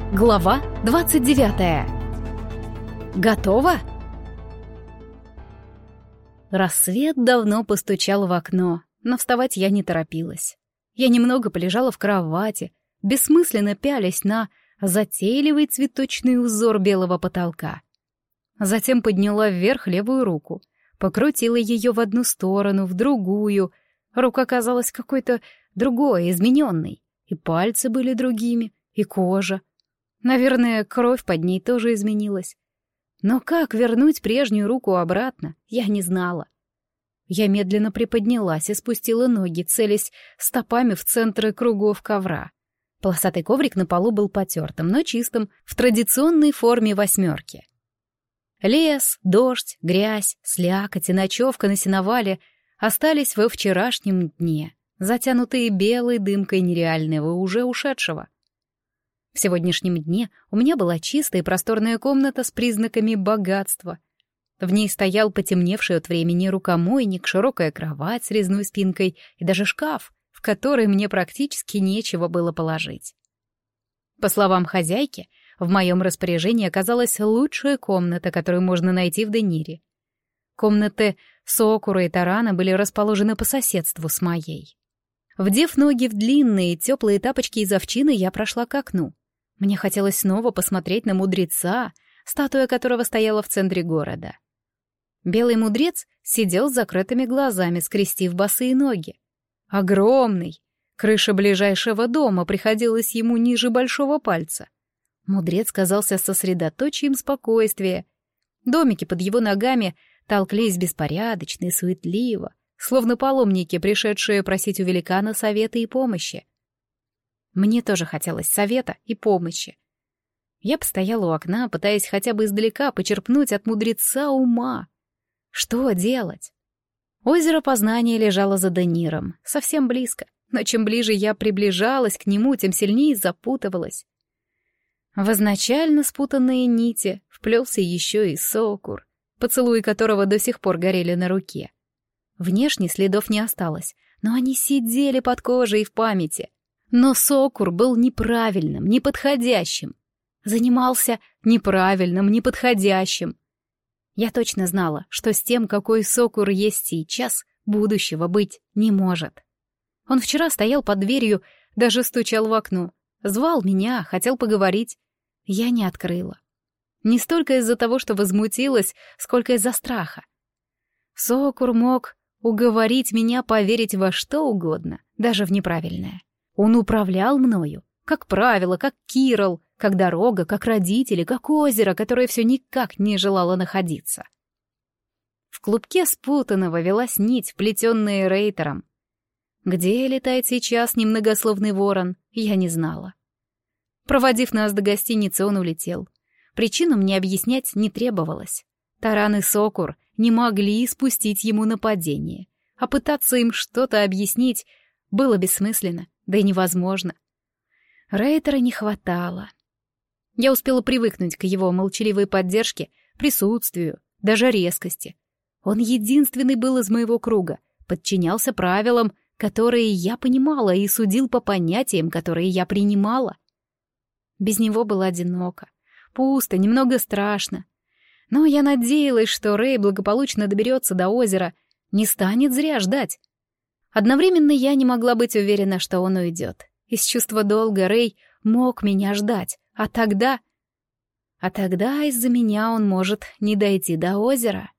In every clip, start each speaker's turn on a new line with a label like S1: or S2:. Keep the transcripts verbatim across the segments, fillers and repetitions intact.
S1: Глава двадцать девятая. Готово? Рассвет давно постучал в окно, но вставать я не торопилась. Я немного полежала в кровати, бессмысленно пялясь на затейливый цветочный узор белого потолка. Затем подняла вверх левую руку, покрутила ее в одну сторону, в другую. Рука казалась какой-то другой, измененной, и пальцы были другими, и кожа. Наверное, кровь под ней тоже изменилась. Но как вернуть прежнюю руку обратно, я не знала. Я медленно приподнялась и спустила ноги, целясь стопами в центры кругов ковра. Полосатый коврик на полу был потертым, но чистым, в традиционной форме восьмерки. Лес, дождь, грязь, слякоть и ночевка на сеновале остались во вчерашнем дне, затянутые белой дымкой нереального, уже ушедшего. В сегодняшнем дне у меня была чистая и просторная комната с признаками богатства. В ней стоял потемневший от времени рукомойник, широкая кровать с резной спинкой и даже шкаф, в который мне практически нечего было положить. По словам хозяйки, в моем распоряжении оказалась лучшая комната, которую можно найти в Дейнире. Комнаты Сокура и Тарана были расположены по соседству с моей. Вдев ноги в длинные теплые тапочки из овчины, я прошла к окну. Мне хотелось снова посмотреть на мудреца, статуя которого стояла в центре города. Белый мудрец сидел с закрытыми глазами, скрестив босые ноги. Огромный. Крыша ближайшего дома приходилась ему ниже большого пальца. Мудрец казался сосредоточием спокойствия. Домики под его ногами толклись беспорядочно и суетливо, словно паломники, пришедшие просить у великана совета и помощи. Мне тоже хотелось совета и помощи. Я постояла у окна, пытаясь хотя бы издалека почерпнуть от мудреца ума. Что делать? Озеро Познания лежало за Дейниром, совсем близко, но чем ближе я приближалась к нему, тем сильнее запутывалась. В изначально спутанные нити вплелся еще и Сокур, поцелуи которого до сих пор горели на руке. Внешне следов не осталось, но они сидели под кожей и в памяти. Но Сокур был неправильным, неподходящим. Занимался неправильным, неподходящим. Я точно знала, что с тем, какой Сокур есть сейчас, будущего быть не может. Он вчера стоял под дверью, даже стучал в окно. Звал меня, хотел поговорить. Я не открыла. Не столько из-за того, что возмутилась, сколько из-за страха. Сокур мог уговорить меня поверить во что угодно, даже в неправильное. Он управлял мною, как правило, как Кирилл, как дорога, как родители, как озеро, которое все никак не желало находиться. В клубке спутанного велась нить, вплетенная Рейтером. Где летает сейчас немногословный ворон, я не знала. Проводив нас до гостиницы, он улетел. Причину мне объяснять не требовалось. Таран и Сокур не могли спустить ему нападение, а пытаться им что-то объяснить было бессмысленно, да и невозможно. Рейтера не хватало. Я успела привыкнуть к его молчаливой поддержке, присутствию, даже резкости. Он единственный был из моего круга, подчинялся правилам, которые я понимала, и судил по понятиям, которые я принимала. Без него было одиноко, пусто, немного страшно. Но я надеялась, что Рэй благополучно доберется до озера, не станет зря ждать. Одновременно я не могла быть уверена, что он уйдет. Из чувства долга Рэй мог меня ждать, а тогда... А тогда из-за меня он может не дойти до озера.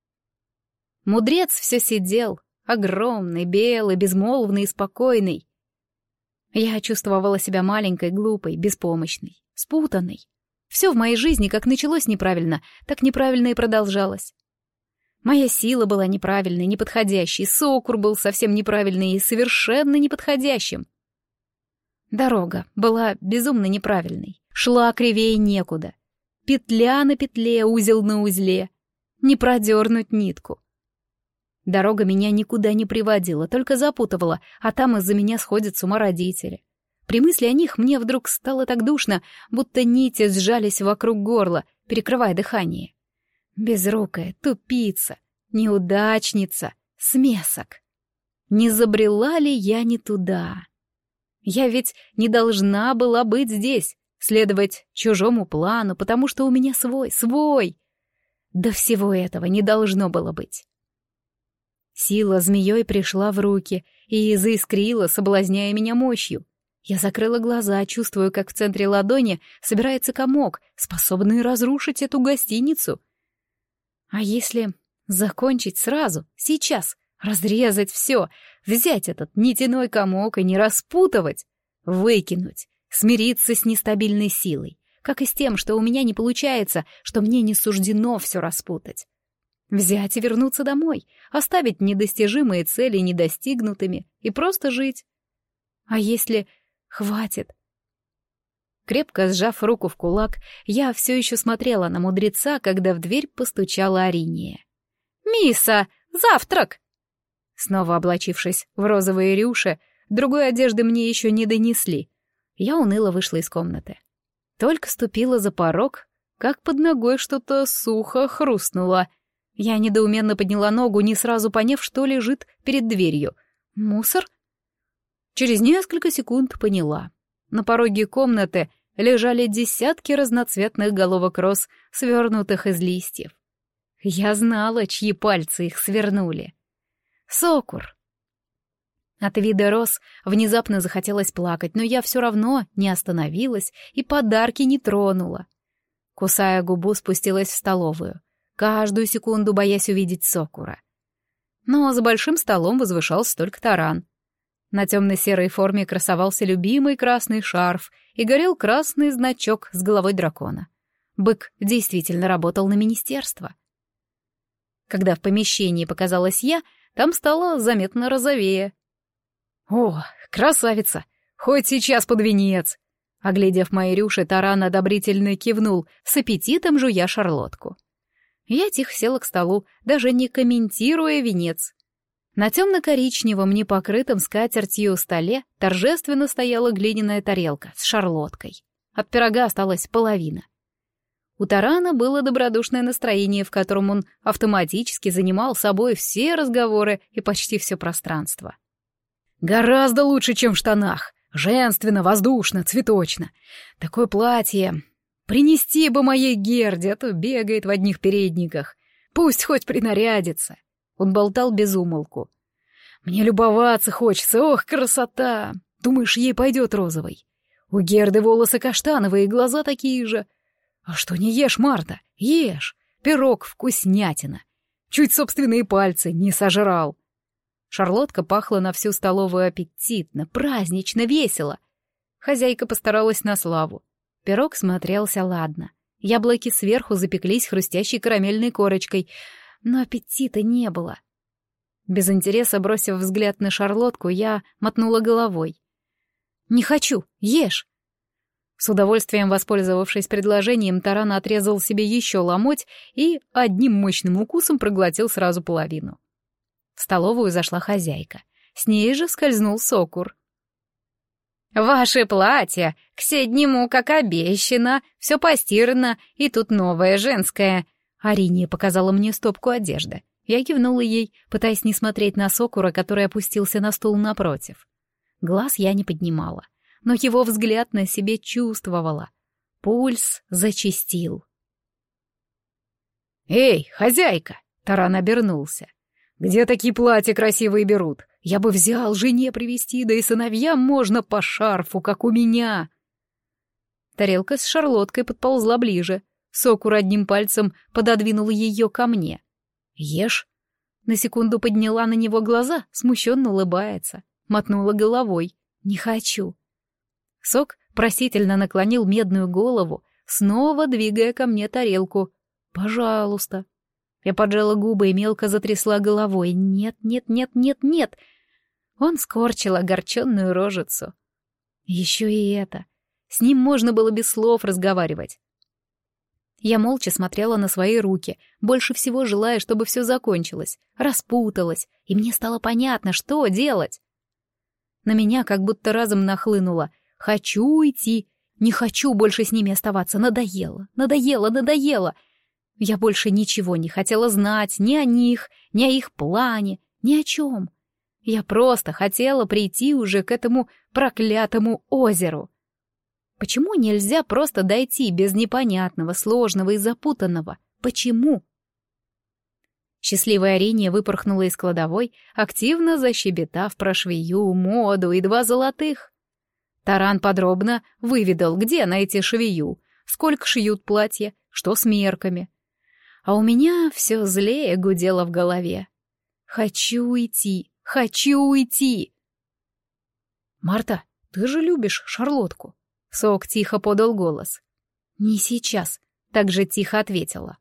S1: Мудрец все сидел, огромный, белый, безмолвный и спокойный. Я чувствовала себя маленькой, глупой, беспомощной, спутанной. Все в моей жизни как началось неправильно, так неправильно и продолжалось. Моя сила была неправильной, неподходящей, Сокур был совсем неправильный и совершенно неподходящим. Дорога была безумно неправильной, шла кривее некуда. Петля на петле, узел на узле. Не продернуть нитку. Дорога меня никуда не приводила, только запутывала, а там из-за меня сходят с ума родители. При мысли о них мне вдруг стало так душно, будто нити сжались вокруг горла, перекрывая дыхание. Безрукая, тупица, неудачница, смесок. Не забрела ли я не туда? Я ведь не должна была быть здесь, следовать чужому плану, потому что у меня свой, свой. Да всего этого не должно было быть. Сила змеей пришла в руки и заискрила, соблазняя меня мощью. Я закрыла глаза, чувствуя, как в центре ладони собирается комок, способный разрушить эту гостиницу. А если закончить сразу, сейчас, разрезать все, взять этот нитяной комок и не распутывать, выкинуть, смириться с нестабильной силой, как и с тем, что у меня не получается, что мне не суждено все распутать. Взять и вернуться домой, оставить недостижимые цели недостигнутыми и просто жить. А если хватит? Крепко сжав руку в кулак, я все еще смотрела на мудреца, когда в дверь постучала Ариния. «Миса, завтрак!» Снова облачившись в розовые рюши, другой одежды мне еще не донесли. Я уныло вышла из комнаты. Только ступила за порог, как под ногой что-то сухо хрустнуло. Я недоуменно подняла ногу, не сразу поняв, что лежит перед дверью. Мусор? Через несколько секунд поняла. На пороге комнаты лежали десятки разноцветных головок роз, свернутых из листьев. Я знала, чьи пальцы их свернули. Сокур. От вида роз внезапно захотелось плакать, но я все равно не остановилась и подарки не тронула. Кусая губу, спустилась в столовую, каждую секунду боясь увидеть Сокура. Но за большим столом возвышался только таран. На темно-серой форме красовался любимый красный шарф и горел красный значок с головой дракона. Бык действительно работал на министерство. Когда в помещении показалась я, там стало заметно розовее. «О, красавица! Хоть сейчас под венец!» Оглядев мои рюши, таран одобрительно кивнул, с аппетитом жуя шарлотку. Я тихо села к столу, даже не комментируя венец. На темно-коричневом, непокрытом скатертью столе торжественно стояла глиняная тарелка с шарлоткой. От пирога осталась половина. У тарана было добродушное настроение, в котором он автоматически занимал собой все разговоры и почти все пространство. «Гораздо лучше, чем в штанах. Женственно, воздушно, цветочно. Такое платье принести бы моей Герде, а то бегает в одних передниках. Пусть хоть принарядится». Он болтал без умолку. «Мне любоваться хочется, ох, красота! Думаешь, ей пойдет розовый? У Герды волосы каштановые и глаза такие же. А что не ешь, Марта? Ешь! Пирог вкуснятина! Чуть собственные пальцы не сожрал!» Шарлотка пахла на всю столовую аппетитно, празднично, весело. Хозяйка постаралась на славу. Пирог смотрелся ладно. Яблоки сверху запеклись хрустящей карамельной корочкой, но аппетита не было. Без интереса, бросив взгляд на шарлотку, я мотнула головой. «Не хочу, ешь!» С удовольствием воспользовавшись предложением, таран отрезал себе еще ломоть и одним мощным укусом проглотил сразу половину. В столовую зашла хозяйка. С ней же скользнул Сокур. «Ваше платье к седьмому, как обещано, все постирано, и тут новое женское». Ариния показала мне стопку одежды. Я кивнула ей, пытаясь не смотреть на Сокура, который опустился на стул напротив. Глаз я не поднимала, но его взгляд на себе чувствовала. Пульс зачастил. «Эй, хозяйка!» — таран обернулся. «Где такие платья красивые берут? Я бы взял жене привезти, да и сыновьям можно по шарфу, как у меня». Тарелка с шарлоткой подползла ближе. Сокур одним пальцем пододвинул ее ко мне. «Ешь». На секунду подняла на него глаза, смущенно улыбается. Мотнула головой. «Не хочу». Сок просительно наклонил медную голову, снова двигая ко мне тарелку. «Пожалуйста». Я поджала губы и мелко затрясла головой. «Нет, нет, нет, нет, нет!» Он скорчил огорченную рожицу. Еще и это. С ним можно было без слов разговаривать. Я молча смотрела на свои руки, больше всего желая, чтобы все закончилось, распуталось, и мне стало понятно, что делать. На меня как будто разом нахлынуло. Хочу уйти, не хочу больше с ними оставаться, надоело, надоело, надоело. Я больше ничего не хотела знать ни о них, ни о их плане, ни о чем. Я просто хотела прийти уже к этому проклятому озеру. Почему нельзя просто дойти без непонятного, сложного и запутанного? Почему? Счастливая Ариния выпорхнула из кладовой, активно защебетав про швею, моду и два золотых. Таран подробно выведал, где найти швею, сколько шьют платья, что с мерками. А у меня все злее гудело в голове. Хочу уйти, хочу уйти. «Марта, ты же любишь шарлотку?» Сок тихо подал голос. «Не сейчас», — так же тихо ответила.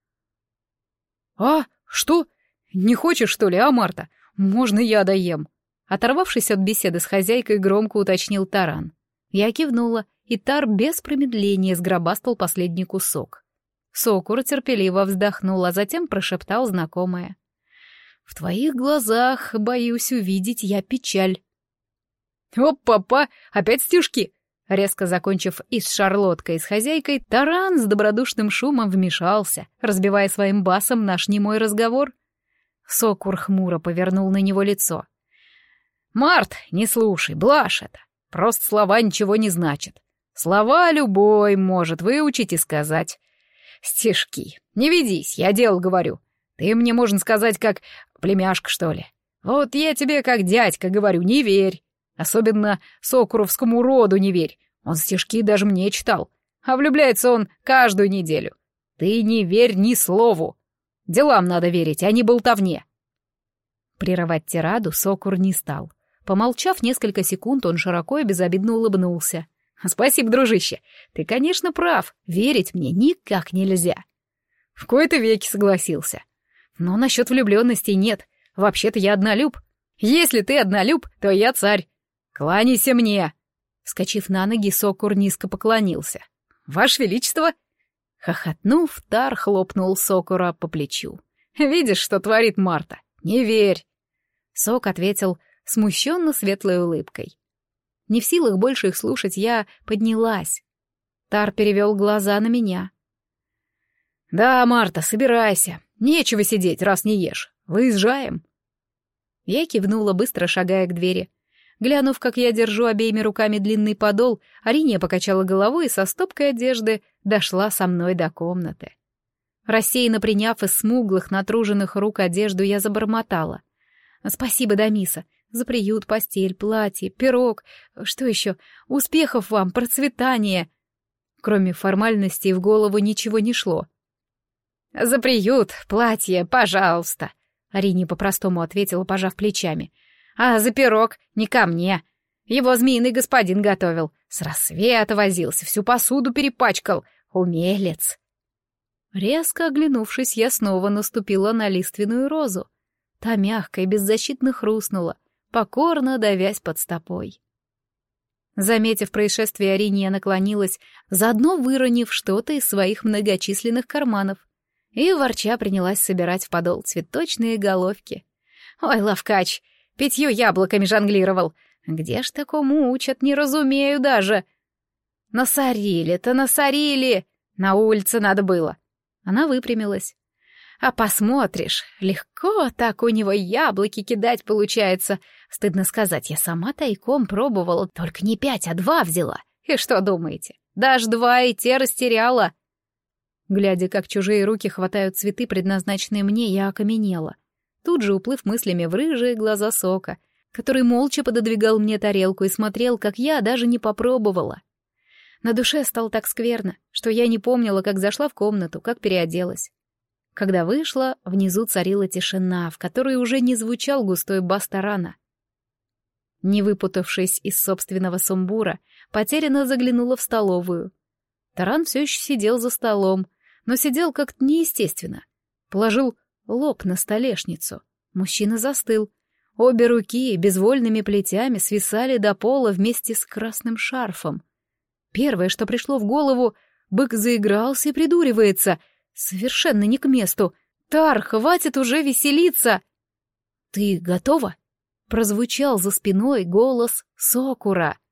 S1: «А, что? Не хочешь, что ли, а, Марта? Можно я доем?» Оторвавшись от беседы с хозяйкой, громко уточнил Таран. Я кивнула, и Тар без промедления сгробастал последний кусок. Сокур терпеливо вздохнул, а затем прошептал знакомое. «В твоих глазах, боюсь увидеть я печаль». «Оп-папа, опять стишки!» Резко закончив и с шарлоткой, и с хозяйкой, Таран с добродушным шумом вмешался, разбивая своим басом наш немой разговор. Сокур хмуро повернул на него лицо. «Март, не слушай, блажь это. Просто слова ничего не значат. Слова любой может выучить и сказать. Стишки. Не ведись, я дело говорю. Ты мне, можно сказать, как племяшка, что ли. Вот я тебе как дядька говорю, не верь. Особенно сокуровскому роду не верь. Он стишки даже мне читал. А влюбляется он каждую неделю. Ты не верь ни слову. Делам надо верить, а не болтовне». Прерывать тираду Сокур не стал. Помолчав несколько секунд, он широко и безобидно улыбнулся. «Спасибо, дружище. Ты, конечно, прав. Верить мне никак нельзя». В кои-то веки согласился. Но насчет влюбленности нет. Вообще-то я однолюб. Если ты однолюб, то я царь. Кланяйся мне!» Вскочив на ноги, Сокур низко поклонился. «Ваше Величество!» Хохотнув, Тар хлопнул Сокура по плечу. «Видишь, что творит Марта? Не верь!» Сок ответил смущенно светлой улыбкой. Не в силах больше их слушать, я поднялась. Тар перевел глаза на меня. «Да, Марта, собирайся. Нечего сидеть, раз не ешь. Выезжаем». Я кивнула, быстро шагая к двери. Глянув, как я держу обеими руками длинный подол, Ариния покачала головой и со стопкой одежды дошла со мной до комнаты. Рассеянно приняв из смуглых, натруженных рук одежду, я забормотала. «Спасибо, Дамиса, за приют, постель, платье, пирог. Что еще? Успехов вам, процветания!» Кроме формальностей в голову ничего не шло. «За приют, платье, пожалуйста!» Ариния по-простому ответила, пожав плечами. «А за пирог не ко мне. Его змеиный господин готовил. С рассвета возился, всю посуду перепачкал. Умелец!» Резко оглянувшись, я снова наступила на лиственную розу. Та мягко и беззащитно хрустнула, покорно давясь под стопой. Заметив происшествие, Ариния наклонилась, заодно выронив что-то из своих многочисленных карманов, и ворча принялась собирать в подол цветочные головки. «Ой, ловкач, пятью яблоками жонглировал. Где ж такому учат, не разумею даже. Насорили-то, насорили. На улице надо было». Она выпрямилась. «А посмотришь, легко так у него яблоки кидать получается. Стыдно сказать, я сама тайком пробовала, только не пять, а два взяла. И что думаете, даже два и те растеряла». Глядя, как чужие руки хватают цветы, предназначенные мне, я окаменела. Тут же уплыв мыслями в рыжие глаза Сока, который молча пододвигал мне тарелку и смотрел, как я даже не попробовала. На душе стало так скверно, что я не помнила, как зашла в комнату, как переоделась. Когда вышла, внизу царила тишина, в которой уже не звучал густой бас тарана. Не выпутавшись из собственного сумбура, потерянно заглянула в столовую. Таран все еще сидел за столом, но сидел как-то неестественно. Положил лоб на столешницу. Мужчина застыл. Обе руки безвольными плетями свисали до пола вместе с красным шарфом. Первое, что пришло в голову, бык заигрался и придуривается. Совершенно не к месту. «Тар, хватит уже веселиться!» «Ты готова?» — прозвучал за спиной голос Сокура.